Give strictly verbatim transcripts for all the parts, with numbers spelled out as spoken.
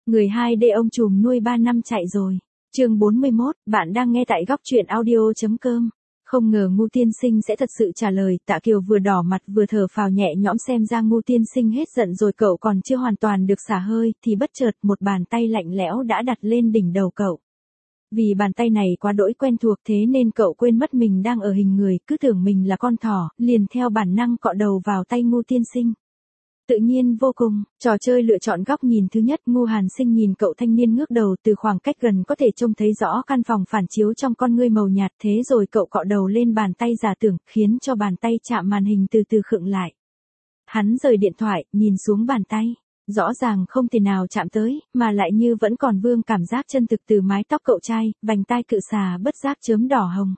Người hai D ông trùm nuôi ba năm chạy rồi. Chương bốn mươi mốt, bạn đang nghe tại góc truyện audio chấm com. Không ngờ Ngu tiên sinh sẽ thật sự trả lời, Tạ Kiều vừa đỏ mặt vừa thở phào nhẹ nhõm, xem ra Ngu tiên sinh hết giận rồi, cậu còn chưa hoàn toàn được xả hơi, thì bất chợt một bàn tay lạnh lẽo đã đặt lên đỉnh đầu cậu. Vì bàn tay này quá đỗi quen thuộc, thế nên cậu quên mất mình đang ở hình người, cứ tưởng mình là con thỏ, liền theo bản năng cọ đầu vào tay Ngu tiên sinh. Tự nhiên vô cùng, trò chơi lựa chọn góc nhìn thứ nhất. Ngu Hàn Sinh nhìn cậu thanh niên ngước đầu, từ khoảng cách gần có thể trông thấy rõ căn phòng phản chiếu trong con ngươi màu nhạt, thế rồi cậu cọ đầu lên bàn tay giả tưởng, khiến cho bàn tay chạm màn hình từ từ khựng lại. Hắn rời điện thoại, nhìn xuống bàn tay, rõ ràng không thể nào chạm tới, mà lại như vẫn còn vương cảm giác chân thực từ mái tóc cậu trai, vành tai cự xà bất giác chớm đỏ hồng.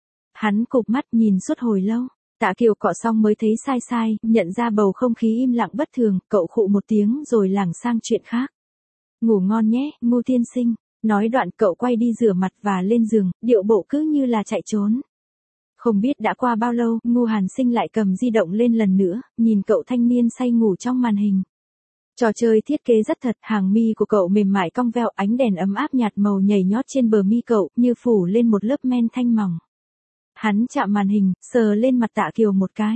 Hắn cụp mắt nhìn suốt hồi lâu. Tạ Kiều cọ xong mới thấy sai sai, nhận ra bầu không khí im lặng bất thường, cậu khụ một tiếng rồi lảng sang chuyện khác. Ngủ ngon nhé, Ngu tiên sinh. Nói đoạn cậu quay đi rửa mặt và lên giường, điệu bộ cứ như là chạy trốn. Không biết đã qua bao lâu, Ngu Hàn Sinh lại cầm di động lên lần nữa, nhìn cậu thanh niên say ngủ trong màn hình. Trò chơi thiết kế rất thật, hàng mi của cậu mềm mại cong veo, ánh đèn ấm áp nhạt màu nhảy nhót trên bờ mi cậu, như phủ lên một lớp men thanh mỏng. Hắn chạm màn hình, sờ lên mặt Tạ Kiều một cái.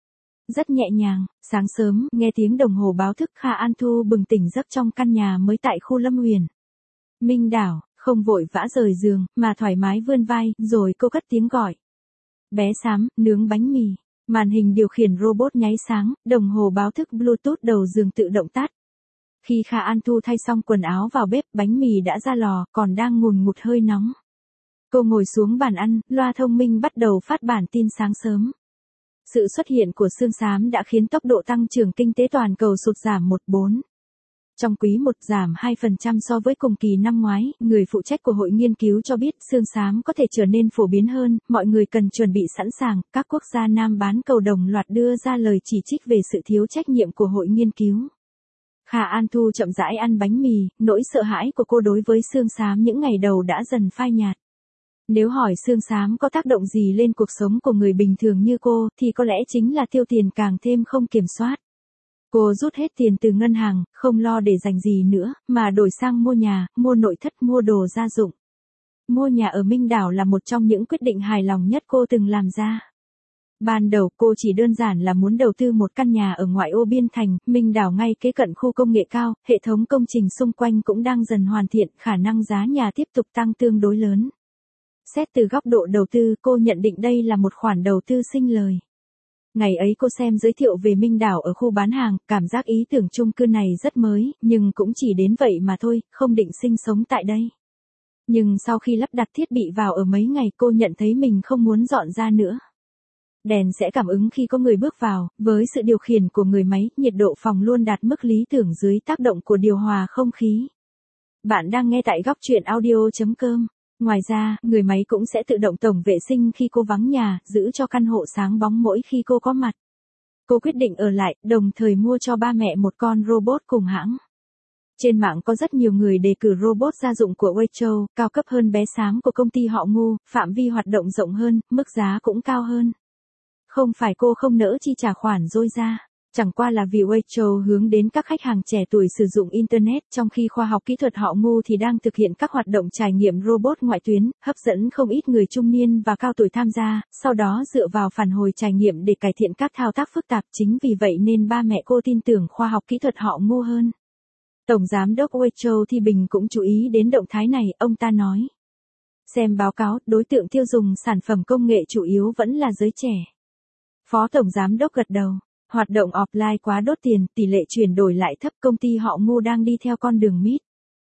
Rất nhẹ nhàng. Sáng sớm, nghe tiếng đồng hồ báo thức, Kha An Thu bừng tỉnh giấc trong căn nhà mới tại khu Lâm Huyền. Minh Đảo, không vội vã rời giường, mà thoải mái vươn vai, rồi cô cất tiếng gọi. Bé Sám, nướng bánh mì. Màn hình điều khiển robot nháy sáng, đồng hồ báo thức Bluetooth đầu giường tự động tắt. Khi Kha An Thu thay xong quần áo vào bếp, bánh mì đã ra lò, còn đang ngùn ngụt hơi nóng. Cô ngồi xuống bàn ăn, loa thông minh bắt đầu phát bản tin sáng sớm. Sự xuất hiện của xương xám đã khiến tốc độ tăng trưởng kinh tế toàn cầu sụt giảm một phẩy bốn. Trong quý một giảm hai phần trăm so với cùng kỳ năm ngoái, người phụ trách của hội nghiên cứu cho biết xương xám có thể trở nên phổ biến hơn, mọi người cần chuẩn bị sẵn sàng. Các quốc gia Nam bán cầu đồng loạt đưa ra lời chỉ trích về sự thiếu trách nhiệm của hội nghiên cứu. Kha An Thu chậm rãi ăn bánh mì, nỗi sợ hãi của cô đối với xương xám những ngày đầu đã dần phai nhạt. Nếu hỏi xương xám có tác động gì lên cuộc sống của người bình thường như cô, thì có lẽ chính là tiêu tiền càng thêm không kiểm soát. Cô rút hết tiền từ ngân hàng, không lo để dành gì nữa, mà đổi sang mua nhà, mua nội thất, mua đồ gia dụng. Mua nhà ở Minh Đảo là một trong những quyết định hài lòng nhất cô từng làm ra. Ban đầu cô chỉ đơn giản là muốn đầu tư một căn nhà ở ngoại ô Biên Thành, Minh Đảo ngay kế cận khu công nghệ cao, hệ thống công trình xung quanh cũng đang dần hoàn thiện, khả năng giá nhà tiếp tục tăng tương đối lớn. Xét từ góc độ đầu tư, cô nhận định đây là một khoản đầu tư sinh lời. Ngày ấy cô xem giới thiệu về Minh Đảo ở khu bán hàng, cảm giác ý tưởng chung cư này rất mới, nhưng cũng chỉ đến vậy mà thôi, không định sinh sống tại đây. Nhưng sau khi lắp đặt thiết bị vào ở mấy ngày, cô nhận thấy mình không muốn dọn ra nữa. Đèn sẽ cảm ứng khi có người bước vào, với sự điều khiển của người máy, nhiệt độ phòng luôn đạt mức lý tưởng dưới tác động của điều hòa không khí. Bạn đang nghe tại góc truyện audio chấm com. Ngoài ra, người máy cũng sẽ tự động tổng vệ sinh khi cô vắng nhà, giữ cho căn hộ sáng bóng mỗi khi cô có mặt. Cô quyết định ở lại, đồng thời mua cho ba mẹ một con robot cùng hãng. Trên mạng có rất nhiều người đề cử robot gia dụng của Weichou, cao cấp hơn Bé Sám của công ty họ Ngu, phạm vi hoạt động rộng hơn, mức giá cũng cao hơn. Không phải cô không nỡ chi trả khoản dôi ra. Chẳng qua là vì Weichou hướng đến các khách hàng trẻ tuổi sử dụng Internet, trong khi khoa học kỹ thuật họ Ngu thì đang thực hiện các hoạt động trải nghiệm robot ngoại tuyến, hấp dẫn không ít người trung niên và cao tuổi tham gia, sau đó dựa vào phản hồi trải nghiệm để cải thiện các thao tác phức tạp. Chính vì vậy nên ba mẹ cô tin tưởng khoa học kỹ thuật họ Ngu hơn. Tổng giám đốc Weichou Thi Bình cũng chú ý đến động thái này, ông ta nói. Xem báo cáo, đối tượng tiêu dùng sản phẩm công nghệ chủ yếu vẫn là giới trẻ. Phó Tổng Giám đốc gật đầu. Hoạt động offline quá đốt tiền, tỷ lệ chuyển đổi lại thấp, công ty họ Ngu đang đi theo con đường mid.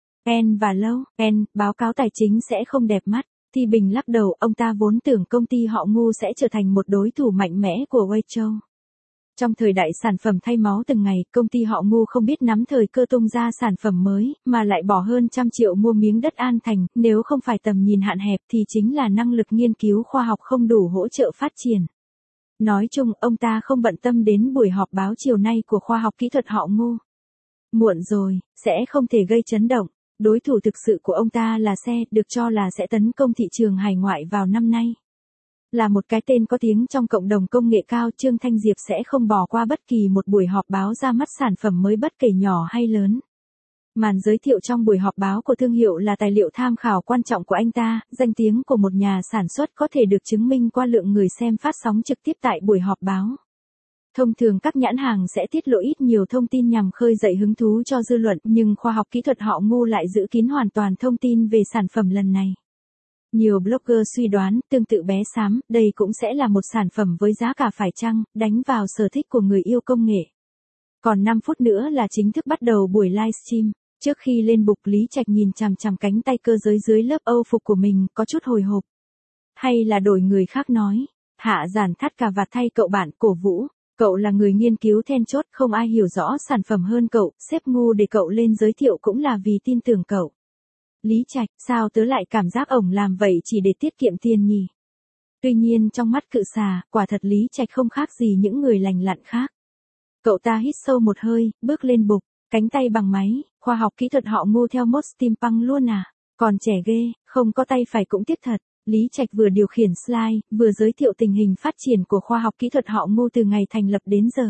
N và lâu, N, báo cáo tài chính sẽ không đẹp mắt. Thi Bình lắc đầu, ông ta vốn tưởng công ty họ Ngu sẽ trở thành một đối thủ mạnh mẽ của Weichou. Trong thời đại sản phẩm thay máu từng ngày, công ty họ Ngu không biết nắm thời cơ tung ra sản phẩm mới, mà lại bỏ hơn trăm triệu mua miếng đất An Thành, nếu không phải tầm nhìn hạn hẹp thì chính là năng lực nghiên cứu khoa học không đủ hỗ trợ phát triển. Nói chung, ông ta không bận tâm đến buổi họp báo chiều nay của khoa học kỹ thuật họ Ngu. Muộn rồi, sẽ không thể gây chấn động. Đối thủ thực sự của ông ta là xe, được cho là sẽ tấn công thị trường hải ngoại vào năm nay. Là một cái tên có tiếng trong cộng đồng công nghệ cao, Trương Thanh Diệp sẽ không bỏ qua bất kỳ một buổi họp báo ra mắt sản phẩm mới bất kể nhỏ hay lớn. Màn giới thiệu trong buổi họp báo của thương hiệu là tài liệu tham khảo quan trọng của anh ta, danh tiếng của một nhà sản xuất có thể được chứng minh qua lượng người xem phát sóng trực tiếp tại buổi họp báo. Thông thường các nhãn hàng sẽ tiết lộ ít nhiều thông tin nhằm khơi dậy hứng thú cho dư luận, nhưng khoa học kỹ thuật họ Ngô lại giữ kín hoàn toàn thông tin về sản phẩm lần này. Nhiều blogger suy đoán, tương tự bé xám, đây cũng sẽ là một sản phẩm với giá cả phải chăng, đánh vào sở thích của người yêu công nghệ. Còn năm phút nữa là chính thức bắt đầu buổi livestream. Trước khi lên bục, Lý Trạch nhìn chằm chằm cánh tay cơ giới dưới lớp âu phục của mình, có chút hồi hộp. Hay là đổi người khác nói, hạ giản thắt cà vạt thay cậu bạn, cổ vũ. Cậu là người nghiên cứu then chốt, không ai hiểu rõ sản phẩm hơn cậu, sếp ngu để cậu lên giới thiệu cũng là vì tin tưởng cậu. Lý Trạch, sao tớ lại cảm giác ổng làm vậy chỉ để tiết kiệm tiền nhỉ? Tuy nhiên trong mắt cự xà, quả thật Lý Trạch không khác gì những người lành lặn khác. Cậu ta hít sâu một hơi, bước lên bục, cánh tay bằng máy, khoa học kỹ thuật họ Ngô theo mốt steampunk luôn à? Còn trẻ ghê, không có tay phải cũng tiếc thật. Lý Trạch vừa điều khiển slide, vừa giới thiệu tình hình phát triển của khoa học kỹ thuật họ Ngô từ ngày thành lập đến giờ.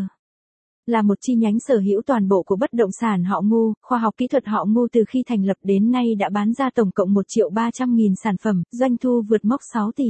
Là một chi nhánh sở hữu toàn bộ của bất động sản họ Ngô, khoa học kỹ thuật họ Ngô từ khi thành lập đến nay đã bán ra tổng cộng một triệu ba trăm nghìn sản phẩm, doanh thu vượt mốc sáu tỷ.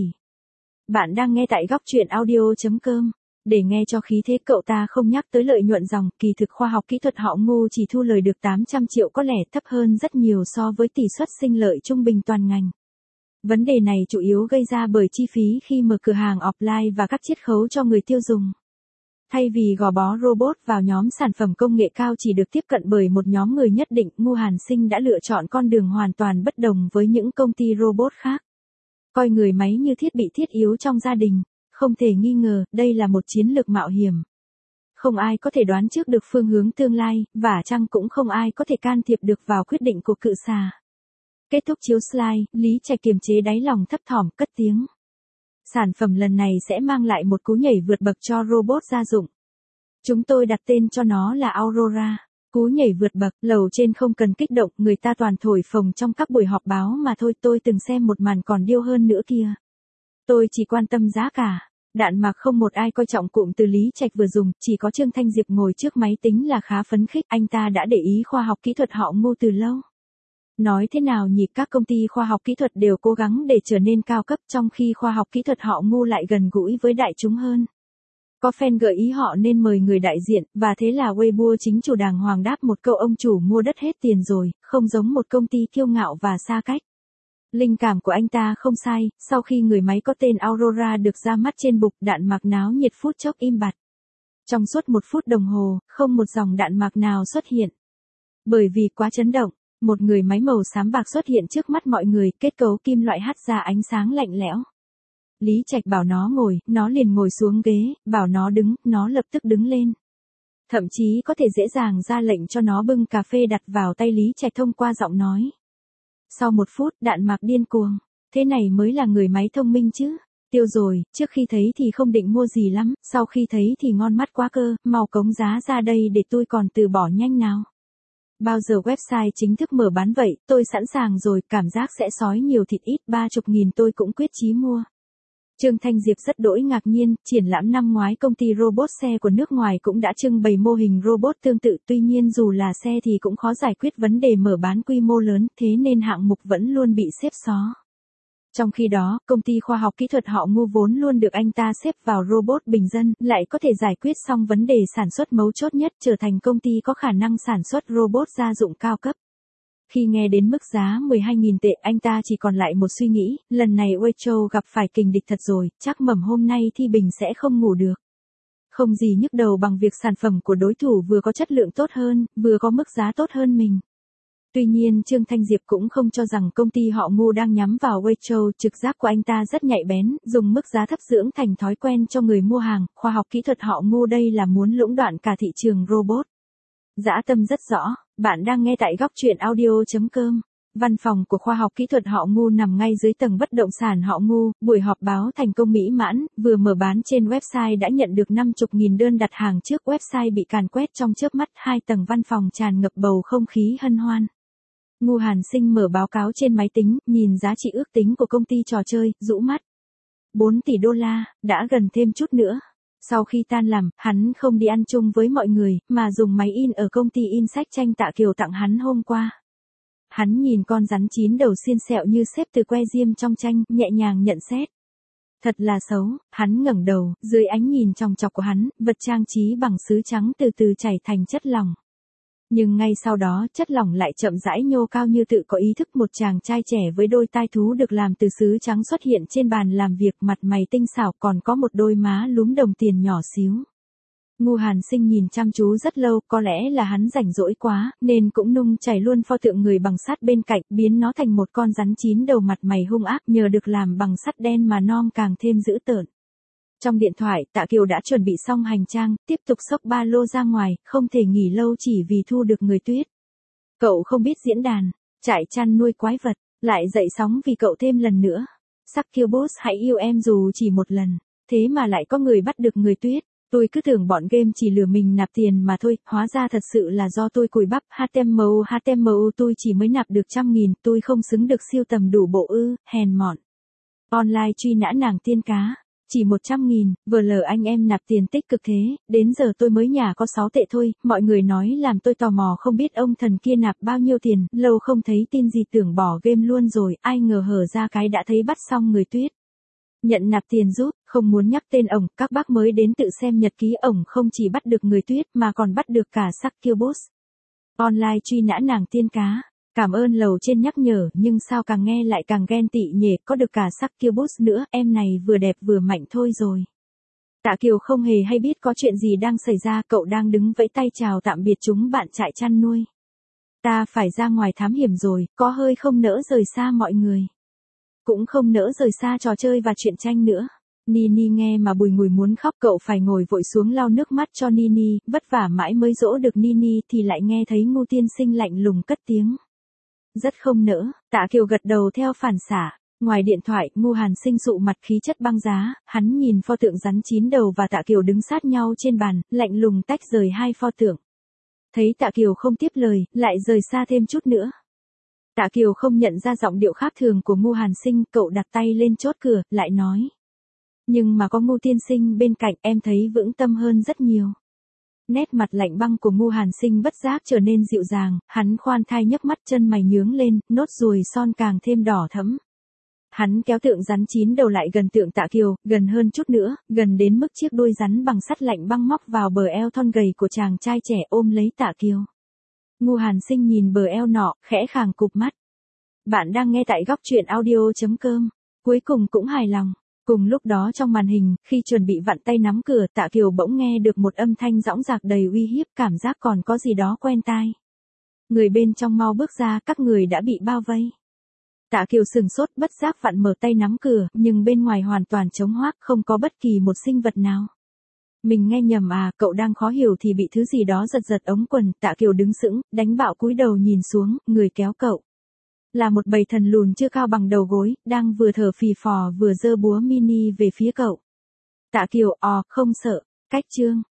Bạn đang nghe tại góc truyện audio chấm com. Để nghe cho khí thế, cậu ta không nhắc tới lợi nhuận dòng, kỳ thực khoa học kỹ thuật họ Ngô chỉ thu lời được tám trăm triệu, có lẽ thấp hơn rất nhiều so với tỷ suất sinh lợi trung bình toàn ngành. Vấn đề này chủ yếu gây ra bởi chi phí khi mở cửa hàng offline và các chiết khấu cho người tiêu dùng. Thay vì gò bó robot vào nhóm sản phẩm công nghệ cao chỉ được tiếp cận bởi một nhóm người nhất định, Ngô Hàn Sinh đã lựa chọn con đường hoàn toàn bất đồng với những công ty robot khác. Coi người máy như thiết bị thiết yếu trong gia đình, không thể nghi ngờ, đây là một chiến lược mạo hiểm. Không ai có thể đoán trước được phương hướng tương lai, và chăng cũng không ai có thể can thiệp được vào quyết định của cự xà. Kết thúc chiếu slide, Lý Trạch kiềm chế đáy lòng thấp thỏm, cất tiếng. Sản phẩm lần này sẽ mang lại một cú nhảy vượt bậc cho robot gia dụng. Chúng tôi đặt tên cho nó là Aurora. Cú nhảy vượt bậc, lầu trên không cần kích động, người ta toàn thổi phồng trong các buổi họp báo mà thôi. Tôi từng xem một màn còn điêu hơn nữa kia. Tôi chỉ quan tâm giá cả. Đạn mạc không một ai coi trọng cụm từ Lý Trạch vừa dùng, chỉ có Trương Thanh Diệp ngồi trước máy tính là khá phấn khích. Anh ta đã để ý khoa học kỹ thuật họ Ngô từ lâu. Nói thế nào nhỉ, các công ty khoa học kỹ thuật đều cố gắng để trở nên cao cấp, trong khi khoa học kỹ thuật họ Ngô lại gần gũi với đại chúng hơn. Có fan gợi ý họ nên mời người đại diện, và thế là Weibo chính chủ đàng hoàng đáp một câu: ông chủ mua đất hết tiền rồi, không giống một công ty kiêu ngạo và xa cách. Linh cảm của anh ta không sai, sau khi người máy có tên Aurora được ra mắt trên bục, đạn mạc náo nhiệt phút chốc im bặt. Trong suốt một phút đồng hồ, không một dòng đạn mạc nào xuất hiện. Bởi vì quá chấn động. Một người máy màu xám bạc xuất hiện trước mắt mọi người, kết cấu kim loại hắt ra ánh sáng lạnh lẽo. Lý Trạch bảo nó ngồi, nó liền ngồi xuống ghế, bảo nó đứng, nó lập tức đứng lên. Thậm chí có thể dễ dàng ra lệnh cho nó bưng cà phê đặt vào tay Lý Trạch thông qua giọng nói. Sau một phút, đạn mạc điên cuồng. Thế này mới là người máy thông minh chứ. Tiêu rồi, trước khi thấy thì không định mua gì lắm, sau khi thấy thì ngon mắt quá cơ, mau cống giá ra đây để tôi còn từ bỏ nhanh nào. Bao giờ website chính thức mở bán vậy, tôi sẵn sàng rồi, cảm giác sẽ sói nhiều thịt ít, ba chục nghìn tôi cũng quyết chí mua. Trương Thanh Diệp rất đỗi ngạc nhiên, triển lãm năm ngoái công ty robot xe của nước ngoài cũng đã trưng bày mô hình robot tương tự, tuy nhiên dù là xe thì cũng khó giải quyết vấn đề mở bán quy mô lớn, thế nên hạng mục vẫn luôn bị xếp xó. Trong khi đó, công ty khoa học kỹ thuật họ Ngô vốn luôn được anh ta xếp vào robot bình dân, lại có thể giải quyết xong vấn đề sản xuất mấu chốt nhất, trở thành công ty có khả năng sản xuất robot gia dụng cao cấp. Khi nghe đến mức giá mười hai nghìn tệ, anh ta chỉ còn lại một suy nghĩ, lần này Weibo gặp phải kình địch thật rồi, chắc mầm hôm nay Thi Bình sẽ không ngủ được. Không gì nhức đầu bằng việc sản phẩm của đối thủ vừa có chất lượng tốt hơn, vừa có mức giá tốt hơn mình. Tuy nhiên Trương Thanh Diệp cũng không cho rằng công ty họ Ngô đang nhắm vào Weibo, trực giác của anh ta rất nhạy bén, dùng mức giá thấp dưỡng thành thói quen cho người mua hàng, khoa học kỹ thuật họ Ngô đây là muốn lũng đoạn cả thị trường robot. Dã tâm rất rõ, bạn đang nghe tại góc truyện audio chấm com. Văn phòng của khoa học kỹ thuật họ Ngô nằm ngay dưới tầng bất động sản họ Ngô, buổi họp báo thành công mỹ mãn, vừa mở bán trên website đã nhận được năm mươi nghìn đơn đặt hàng trước website bị càn quét trong chớp mắt, hai tầng văn phòng tràn ngập bầu không khí hân hoan. Ngô Hàn Sinh mở báo cáo trên máy tính, nhìn giá trị ước tính của công ty trò chơi, rũ mắt. bốn tỷ đô la, đã gần thêm chút nữa. Sau khi tan làm, hắn không đi ăn chung với mọi người, mà dùng máy in ở công ty in sách tranh Tạ Kiều tặng hắn hôm qua. Hắn nhìn con rắn chín đầu xiên sẹo như xếp từ que diêm trong tranh, nhẹ nhàng nhận xét. Thật là xấu, hắn ngẩng đầu, dưới ánh nhìn chòng chọc của hắn, vật trang trí bằng sứ trắng từ từ chảy thành chất lỏng. Nhưng ngay sau đó, chất lỏng lại chậm rãi nhô cao như tự có ý thức, một chàng trai trẻ với đôi tai thú được làm từ sứ trắng xuất hiện trên bàn làm việc, mặt mày tinh xảo, còn có một đôi má lúm đồng tiền nhỏ xíu. Ngu Hàn Sinh nhìn chăm chú rất lâu, có lẽ là hắn rảnh rỗi quá, nên cũng nung chảy luôn pho tượng người bằng sắt bên cạnh, biến nó thành một con rắn chín đầu mặt mày hung ác, nhờ được làm bằng sắt đen mà non càng thêm dữ tợn. Trong điện thoại, Tạ Kiều đã chuẩn bị xong hành trang, tiếp tục xốc ba lô ra ngoài, không thể nghỉ lâu chỉ vì thu được người tuyết. Cậu không biết diễn đàn, trại chăn nuôi quái vật, lại dậy sóng vì cậu thêm lần nữa. Succubus hãy yêu em dù chỉ một lần, thế mà lại có người bắt được người tuyết. Tôi cứ tưởng bọn game chỉ lừa mình nạp tiền mà thôi, hóa ra thật sự là do tôi cùi bắp. hát em em u hát em em u tôi chỉ mới nạp được trăm nghìn, tôi không xứng được siêu tầm đủ bộ ư, hèn mọn. Online truy nã nàng tiên cá, chỉ một trăm nghìn, vờ lờ anh em nạp tiền tích cực thế, đến giờ tôi mới nhà có sáu tệ thôi, mọi người nói làm tôi tò mò không biết ông thần kia nạp bao nhiêu tiền, lâu không thấy tin gì tưởng bỏ game luôn rồi, ai ngờ hở ra cái đã thấy bắt xong người tuyết. Nhận nạp tiền giúp, không muốn nhắc tên ổng, các bác mới đến tự xem nhật ký ổng không chỉ bắt được người tuyết mà còn bắt được cả Succubus. Online truy nã nàng tiên cá, cảm ơn lầu trên nhắc nhở, nhưng sao càng nghe lại càng ghen tị nhỉ, có được cả Succubus nữa, em này vừa đẹp vừa mạnh thôi rồi. Tạ Kiều không hề hay biết có chuyện gì đang xảy ra, cậu đang đứng vẫy tay chào tạm biệt chúng bạn trại chăn nuôi. Ta phải ra ngoài thám hiểm rồi, có hơi không nỡ rời xa mọi người. Cũng không nỡ rời xa trò chơi và truyện tranh nữa. Nini nghe mà bùi ngùi muốn khóc, cậu phải ngồi vội xuống lau nước mắt cho Nini, vất vả mãi mới dỗ được Nini thì lại nghe thấy Ngu tiên sinh lạnh lùng cất tiếng. Rất không nỡ, Tạ Kiều gật đầu theo phản xạ. Ngoài điện thoại, Ngu Hàn Sinh sụ mặt khí chất băng giá, hắn nhìn pho tượng rắn chín đầu và Tạ Kiều đứng sát nhau trên bàn, lạnh lùng tách rời hai pho tượng. Thấy Tạ Kiều không tiếp lời, lại rời xa thêm chút nữa. Tạ Kiều không nhận ra giọng điệu khác thường của Ngu Hàn Sinh, cậu đặt tay lên chốt cửa, lại nói. Nhưng mà có Ngu tiên sinh bên cạnh em thấy vững tâm hơn rất nhiều. Nét mặt lạnh băng của Ngu Hàn Sinh bất giác trở nên dịu dàng, hắn khoan thai nhấc mắt, chân mày nhướng lên, nốt ruồi son càng thêm đỏ thẫm. Hắn kéo tượng rắn chín đầu lại gần tượng Tạ Kiều, gần hơn chút nữa, gần đến mức chiếc đuôi rắn bằng sắt lạnh băng móc vào bờ eo thon gầy của chàng trai trẻ, ôm lấy Tạ Kiều. Ngu Hàn Sinh nhìn bờ eo nọ, khẽ khàng cụp mắt. Bạn đang nghe tại góc truyện audio chấm com. Cuối cùng cũng hài lòng. Cùng lúc đó trong màn hình, khi chuẩn bị vặn tay nắm cửa, Tạ Kiều bỗng nghe được một âm thanh dõng dạc đầy uy hiếp, cảm giác còn có gì đó quen tai. Người bên trong mau bước ra, các người đã bị bao vây. Tạ Kiều sừng sốt, bất giác vặn mở tay nắm cửa, nhưng bên ngoài hoàn toàn trống hoác, không có bất kỳ một sinh vật nào. Mình nghe nhầm à, cậu đang khó hiểu thì bị thứ gì đó giật giật ống quần. Tạ Kiều đứng sững, đánh bạo cúi đầu nhìn xuống, người kéo cậu. Là một bầy thần lùn chưa cao bằng đầu gối, đang vừa thở phì phò vừa giơ búa mini về phía cậu. Tạ Kiều, ò, không sợ, cách chương.